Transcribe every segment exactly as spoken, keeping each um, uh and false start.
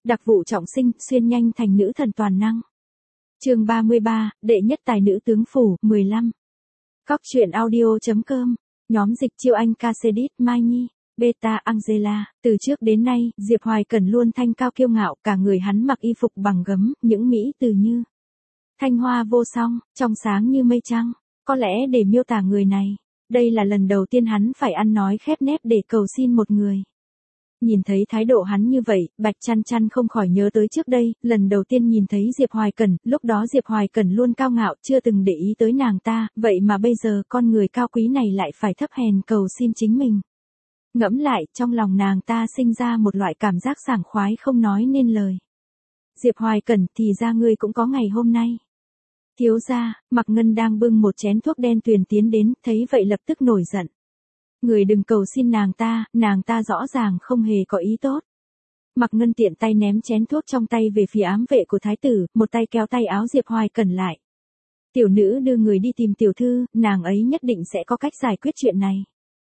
Đặc vụ trọng sinh, xuyên nhanh thành nữ thần toàn năng. Chương ba mươi ba, đệ nhất tài nữ tướng phủ, mười lăm. Cóc truyện audio chấm com, nhóm dịch chiêu Anh Casedit Mai Nhi, Beta Angela, từ trước đến nay, Diệp Hoài Cẩn luôn thanh cao kiêu ngạo, cả người hắn mặc y phục bằng gấm, những mỹ từ như thanh hoa vô song, trong sáng như mây trăng, có lẽ để miêu tả người này, đây là lần đầu tiên hắn phải ăn nói khép nép để cầu xin một người. Nhìn thấy thái độ hắn như vậy, Bạch Chăn Chăn không khỏi nhớ tới trước đây, lần đầu tiên nhìn thấy Diệp Hoài Cẩn, lúc đó Diệp Hoài Cẩn luôn cao ngạo, chưa từng để ý tới nàng ta, vậy mà bây giờ con người cao quý này lại phải thấp hèn cầu xin chính mình. Ngẫm lại, trong lòng nàng ta sinh ra một loại cảm giác sảng khoái không nói nên lời. Diệp Hoài Cẩn, thì ra ngươi cũng có ngày hôm nay. Thiếu gia, Mạc Ngân đang bưng một chén thuốc đen tuyền tiến đến, thấy vậy lập tức nổi giận. Người đừng cầu xin nàng ta, nàng ta rõ ràng không hề có ý tốt. Mạc Ngân tiện tay ném chén thuốc trong tay về phía ám vệ của thái tử, một tay kéo tay áo Diệp Hoài Cẩn lại. Tiểu nữ đưa người đi tìm tiểu thư, nàng ấy nhất định sẽ có cách giải quyết chuyện này.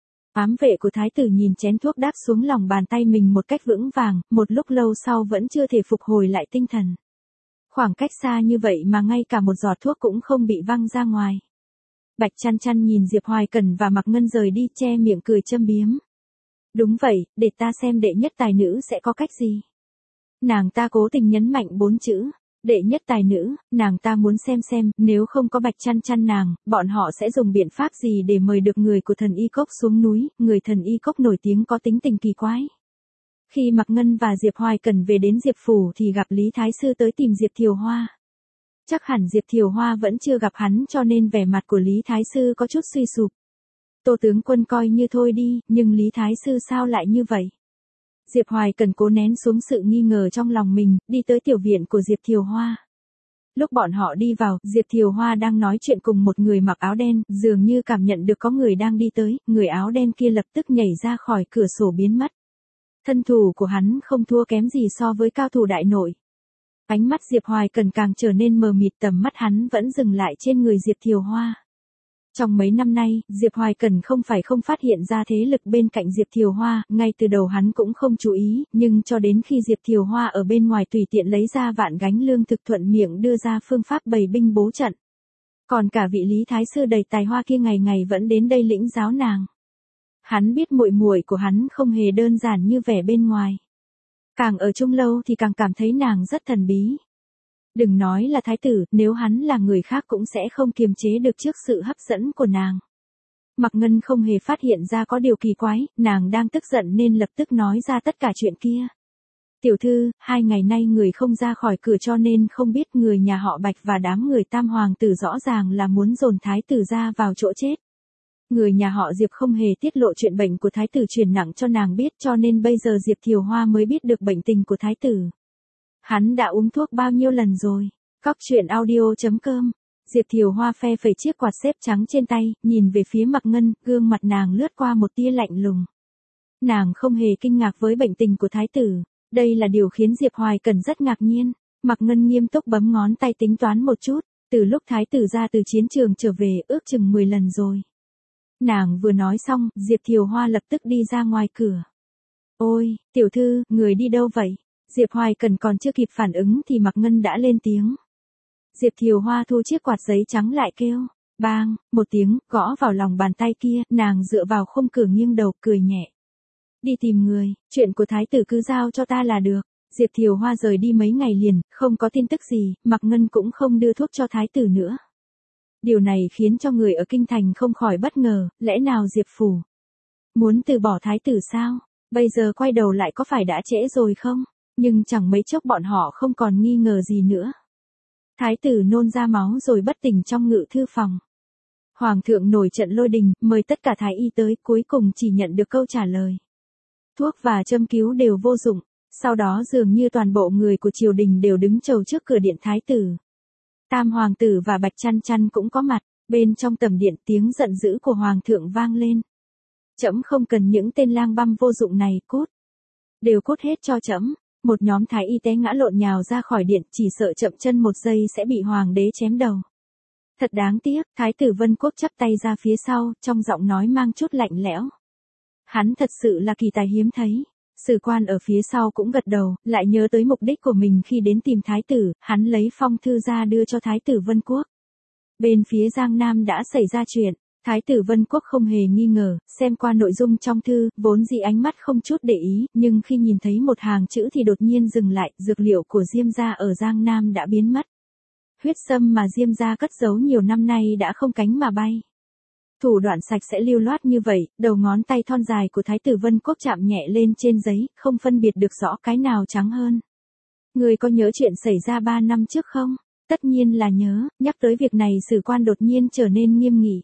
Ám vệ của thái tử nhìn chén thuốc đáp xuống lòng bàn tay mình một cách vững vàng, một lúc lâu sau vẫn chưa thể phục hồi lại tinh thần. Khoảng cách xa như vậy mà ngay cả một giọt thuốc cũng không bị văng ra ngoài. Bạch Chăn Chăn nhìn Diệp Hoài Cẩn và Mạc Ngân rời đi, che miệng cười châm biếm. Đúng vậy, để ta xem đệ nhất tài nữ sẽ có cách gì. Nàng ta cố tình nhấn mạnh bốn chữ, đệ nhất tài nữ, nàng ta muốn xem xem, nếu không có Bạch Chăn Chăn nàng, bọn họ sẽ dùng biện pháp gì để mời được người của thần y cốc xuống núi, người thần y cốc nổi tiếng có tính tình kỳ quái. Khi Mạc Ngân và Diệp Hoài Cẩn về đến Diệp Phủ thì gặp Lý Thái Sư tới tìm Diệp Thiều Hoa. Chắc hẳn Diệp Thiều Hoa vẫn chưa gặp hắn cho nên vẻ mặt của Lý Thái Sư có chút suy sụp. Tô tướng quân coi như thôi đi, nhưng Lý Thái Sư sao lại như vậy? Diệp Hoài Cẩn cố nén xuống sự nghi ngờ trong lòng mình, đi tới tiểu viện của Diệp Thiều Hoa. Lúc bọn họ đi vào, Diệp Thiều Hoa đang nói chuyện cùng một người mặc áo đen, dường như cảm nhận được có người đang đi tới, người áo đen kia lập tức nhảy ra khỏi cửa sổ biến mất. Thân thủ của hắn không thua kém gì so với cao thủ đại nội. Ánh mắt Diệp Hoài Cẩn càng trở nên mờ mịt, tầm mắt hắn vẫn dừng lại trên người Diệp Thiều Hoa. Trong mấy năm nay, Diệp Hoài Cẩn không phải không phát hiện ra thế lực bên cạnh Diệp Thiều Hoa, ngay từ đầu hắn cũng không chú ý, nhưng cho đến khi Diệp Thiều Hoa ở bên ngoài tùy tiện lấy ra vạn gánh lương thực thuận miệng đưa ra phương pháp bày binh bố trận. Còn cả vị Lý Thái Sư đầy tài hoa kia ngày ngày vẫn đến đây lĩnh giáo nàng. Hắn biết muội muội của hắn không hề đơn giản như vẻ bên ngoài. Càng ở chung lâu thì càng cảm thấy nàng rất thần bí. Đừng nói là thái tử, nếu hắn là người khác cũng sẽ không kiềm chế được trước sự hấp dẫn của nàng. Mạc Ngân không hề phát hiện ra có điều kỳ quái, nàng đang tức giận nên lập tức nói ra tất cả chuyện kia. Tiểu thư, hai ngày nay người không ra khỏi cửa cho nên không biết người nhà họ Bạch và đám người tam hoàng tử rõ ràng là muốn dồn thái tử ra vào chỗ chết. Người nhà họ Diệp không hề tiết lộ chuyện bệnh của thái tử truyền nặng cho nàng biết cho nên bây giờ Diệp Thiều Hoa mới biết được bệnh tình của thái tử. Hắn đã uống thuốc bao nhiêu lần rồi? Cóc truyện audio chấm com. Diệp Thiều Hoa phe phẩy chiếc quạt xếp trắng trên tay, nhìn về phía Mạc Ngân, gương mặt nàng lướt qua một tia lạnh lùng. Nàng không hề kinh ngạc với bệnh tình của thái tử, đây là điều khiến Diệp Hoài Cẩn rất ngạc nhiên. Mạc Ngân nghiêm túc bấm ngón tay tính toán một chút, từ lúc thái tử ra từ chiến trường trở về ước chừng mười lần rồi. Nàng vừa nói xong, Diệp Thiều Hoa lập tức đi ra ngoài cửa. Ôi, tiểu thư, người đi đâu vậy? Diệp Hoài Cẩn còn chưa kịp phản ứng thì Mạc Ngân đã lên tiếng. Diệp Thiều Hoa thu chiếc quạt giấy trắng lại kêu. Bang, một tiếng, gõ vào lòng bàn tay kia, nàng dựa vào khung cửa nghiêng đầu, cười nhẹ. Đi tìm người, chuyện của thái tử cứ giao cho ta là được. Diệp Thiều Hoa rời đi mấy ngày liền, không có tin tức gì, Mạc Ngân cũng không đưa thuốc cho thái tử nữa. Điều này khiến cho người ở kinh thành không khỏi bất ngờ, lẽ nào Diệp Phủ muốn từ bỏ thái tử sao? Bây giờ quay đầu lại có phải đã trễ rồi không? Nhưng chẳng mấy chốc bọn họ không còn nghi ngờ gì nữa. Thái tử nôn ra máu rồi bất tỉnh trong ngự thư phòng. Hoàng thượng nổi trận lôi đình, mời tất cả thái y tới, cuối cùng chỉ nhận được câu trả lời. Thuốc và châm cứu đều vô dụng, sau đó dường như toàn bộ người của triều đình đều đứng chầu trước cửa điện thái tử. Tam hoàng tử và Bạch Chăn Chăn cũng có mặt, bên trong tầm điện tiếng giận dữ của hoàng thượng vang lên. Trẫm không cần những tên lang băm vô dụng này, cút. Đều cút hết cho trẫm. Một nhóm thái y té ngã lộn nhào ra khỏi điện, chỉ sợ chậm chân một giây sẽ bị hoàng đế chém đầu. Thật đáng tiếc, thái tử Vân Quốc chắp tay ra phía sau, trong giọng nói mang chút lạnh lẽo. Hắn thật sự là kỳ tài hiếm thấy. Sử quan ở phía sau cũng gật đầu, lại nhớ tới mục đích của mình khi đến tìm thái tử, hắn lấy phong thư ra đưa cho thái tử Vân Quốc. Bên phía Giang Nam đã xảy ra chuyện, thái tử Vân Quốc không hề nghi ngờ, xem qua nội dung trong thư, vốn dĩ ánh mắt không chút để ý, nhưng khi nhìn thấy một hàng chữ thì đột nhiên dừng lại, dược liệu của Diêm gia ở Giang Nam đã biến mất. Huyết sâm mà Diêm gia cất giấu nhiều năm nay đã không cánh mà bay. Thủ đoạn sạch sẽ lưu loát như vậy, đầu ngón tay thon dài của thái tử Vân Quốc chạm nhẹ lên trên giấy, không phân biệt được rõ cái nào trắng hơn. Người có nhớ chuyện xảy ra ba năm trước không? Tất nhiên là nhớ, nhắc tới việc này Sử quan đột nhiên trở nên nghiêm nghị.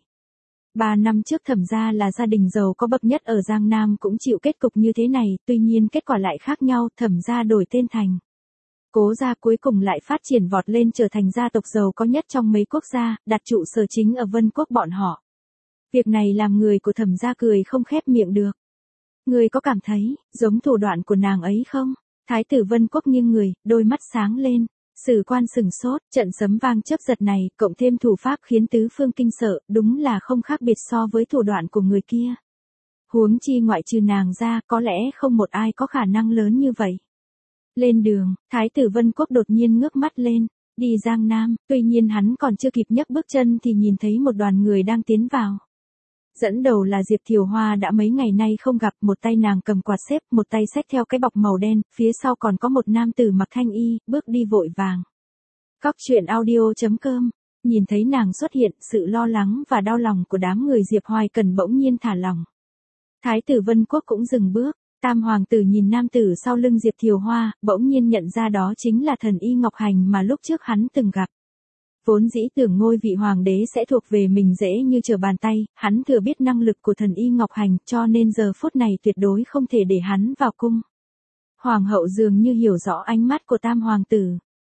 Ba năm trước Thẩm gia là gia đình giàu có bậc nhất ở Giang Nam cũng chịu kết cục như thế này, tuy nhiên kết quả lại khác nhau, Thẩm gia đổi tên thành Cố gia, cuối cùng lại phát triển vọt lên trở thành gia tộc giàu có nhất trong mấy quốc gia, đặt trụ sở chính ở Vân Quốc bọn họ. Việc này làm người của Thẩm gia cười không khép miệng được. Người có cảm thấy giống thủ đoạn của nàng ấy không? Thái tử Vân Quốc nghiêng người, đôi mắt sáng lên. Sử quan sừng sốt, trận sấm vang chớp giật này, cộng thêm thủ pháp khiến tứ phương kinh sợ, đúng là không khác biệt so với thủ đoạn của người kia. Huống chi ngoại trừ nàng ra, có lẽ không một ai có khả năng lớn như vậy. Lên đường, Thái tử Vân Quốc đột nhiên ngước mắt lên, đi Giang Nam, tuy nhiên hắn còn chưa kịp nhấc bước chân thì nhìn thấy một đoàn người đang tiến vào. Dẫn đầu là Diệp Thiều Hoa đã mấy ngày nay không gặp, một tay nàng cầm quạt xếp, một tay xách theo cái bọc màu đen, phía sau còn có một nam tử mặc thanh y, bước đi vội vàng. Cóc truyện audio chấm com, nhìn thấy nàng xuất hiện, sự lo lắng và đau lòng của đám người Diệp Hoài Cần bỗng nhiên thả lỏng. Thái tử Vân Quốc cũng dừng bước, Tam hoàng tử nhìn nam tử sau lưng Diệp Thiều Hoa, bỗng nhiên nhận ra đó chính là thần y Ngọc Hành mà lúc trước hắn từng gặp. Vốn dĩ tưởng ngôi vị hoàng đế sẽ thuộc về mình dễ như trở bàn tay, hắn thừa biết năng lực của thần y Ngọc Hành cho nên giờ phút này tuyệt đối không thể để hắn vào cung. Hoàng hậu dường như hiểu rõ ánh mắt của tam hoàng tử.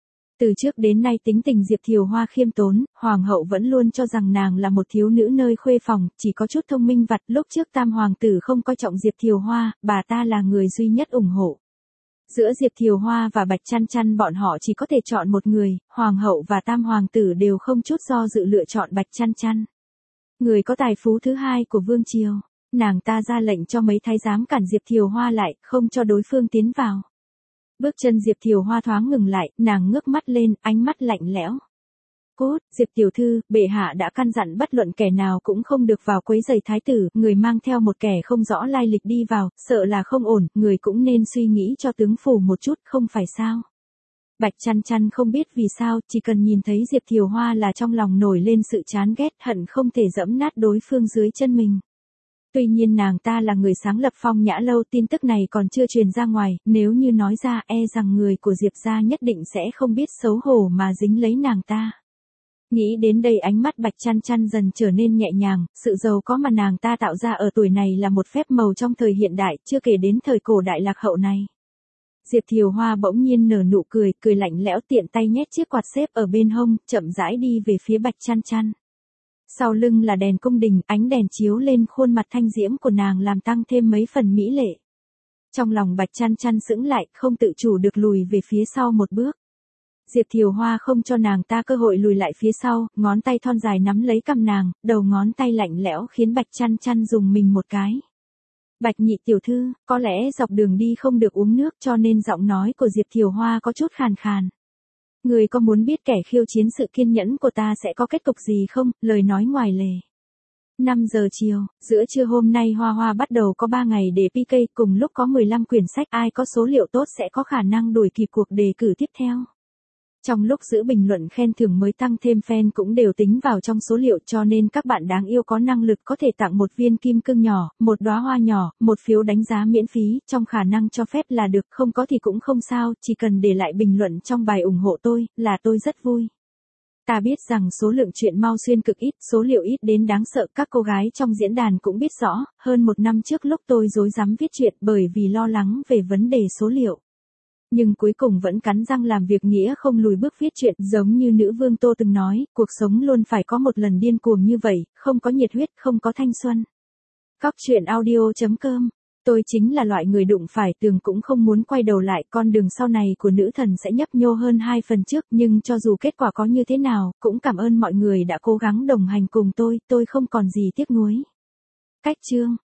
Từ trước đến nay tính tình Diệp Thiều Hoa khiêm tốn, hoàng hậu vẫn luôn cho rằng nàng là một thiếu nữ nơi khuê phòng, chỉ có chút thông minh vặt. Lúc trước tam hoàng tử không coi trọng Diệp Thiều Hoa, bà ta là người duy nhất ủng hộ. Giữa Diệp Thiều Hoa và Bạch Chăn Chăn bọn họ chỉ có thể chọn một người, hoàng hậu và tam hoàng tử đều không chút do dự lựa chọn Bạch Chăn Chăn. Người có tài phú thứ hai của vương triều, nàng ta ra lệnh cho mấy thái giám cản Diệp Thiều Hoa lại, không cho đối phương tiến vào. Bước chân Diệp Thiều Hoa thoáng ngừng lại, nàng ngước mắt lên, ánh mắt lạnh lẽo. Cốt, Diệp tiểu thư, bệ hạ đã căn dặn bất luận kẻ nào cũng không được vào quấy rầy thái tử, người mang theo một kẻ không rõ lai lịch đi vào, sợ là không ổn, người cũng nên suy nghĩ cho tướng phủ một chút, không phải sao? Bạch Chăn Chăn không biết vì sao, chỉ cần nhìn thấy Diệp Thiều Hoa là trong lòng nổi lên sự chán ghét, hận không thể dẫm nát đối phương dưới chân mình. Tuy nhiên nàng ta là người sáng lập Phong Nhã Lâu, tin tức này còn chưa truyền ra ngoài, nếu như nói ra e rằng người của Diệp gia nhất định sẽ không biết xấu hổ mà dính lấy nàng ta. Nghĩ đến đây ánh mắt Bạch Chăn Chăn dần trở nên nhẹ nhàng, sự giàu có mà nàng ta tạo ra ở tuổi này là một phép màu trong thời hiện đại, chưa kể đến thời cổ đại lạc hậu này. Diệp Thiều Hoa bỗng nhiên nở nụ cười, cười lạnh lẽo, tiện tay nhét chiếc quạt xếp ở bên hông, chậm rãi đi về phía Bạch Chăn Chăn. Sau lưng là đèn cung đình, ánh đèn chiếu lên khuôn mặt thanh diễm của nàng làm tăng thêm mấy phần mỹ lệ. Trong lòng Bạch Chăn Chăn sững lại, không tự chủ được lùi về phía sau một bước. Diệp Thiều Hoa không cho nàng ta cơ hội lùi lại phía sau, ngón tay thon dài nắm lấy cằm nàng, đầu ngón tay lạnh lẽo khiến Bạch Chăn Chăn dùng mình một cái. Bạch nhị tiểu thư, có lẽ dọc đường đi không được uống nước cho nên giọng nói của Diệp Thiều Hoa có chút khàn khàn. Người có muốn biết kẻ khiêu chiến sự kiên nhẫn của ta sẽ có kết cục gì không? Lời nói ngoài lề. năm giờ chiều, giữa trưa hôm nay Hoa Hoa bắt đầu có ba ngày để pê ca, cùng lúc có mười lăm quyển sách, ai có số liệu tốt sẽ có khả năng đuổi kịp cuộc đề cử tiếp theo. Trong lúc giữ bình luận khen thưởng mới tăng thêm fan cũng đều tính vào trong số liệu, cho nên các bạn đáng yêu có năng lực có thể tặng một viên kim cương nhỏ, một đóa hoa nhỏ, một phiếu đánh giá miễn phí, trong khả năng cho phép là được, không có thì cũng không sao, chỉ cần để lại bình luận trong bài ủng hộ tôi, là tôi rất vui. Ta biết rằng số lượng chuyện Mao Xuyên cực ít, số liệu ít đến đáng sợ, các cô gái trong diễn đàn cũng biết rõ, hơn một năm trước lúc tôi rối rắm viết chuyện bởi vì lo lắng về vấn đề số liệu. Nhưng cuối cùng vẫn cắn răng làm việc, nghĩa không lùi bước viết chuyện, giống như nữ vương Tô từng nói, cuộc sống luôn phải có một lần điên cuồng như vậy, không có nhiệt huyết, không có thanh xuân. Cóc truyện audio chấm com, tôi chính là loại người đụng phải tường cũng không muốn quay đầu lại, con đường sau này của nữ thần sẽ nhấp nhô hơn hai phần trước, nhưng cho dù kết quả có như thế nào, cũng cảm ơn mọi người đã cố gắng đồng hành cùng tôi, tôi không còn gì tiếc nuối. Cách chương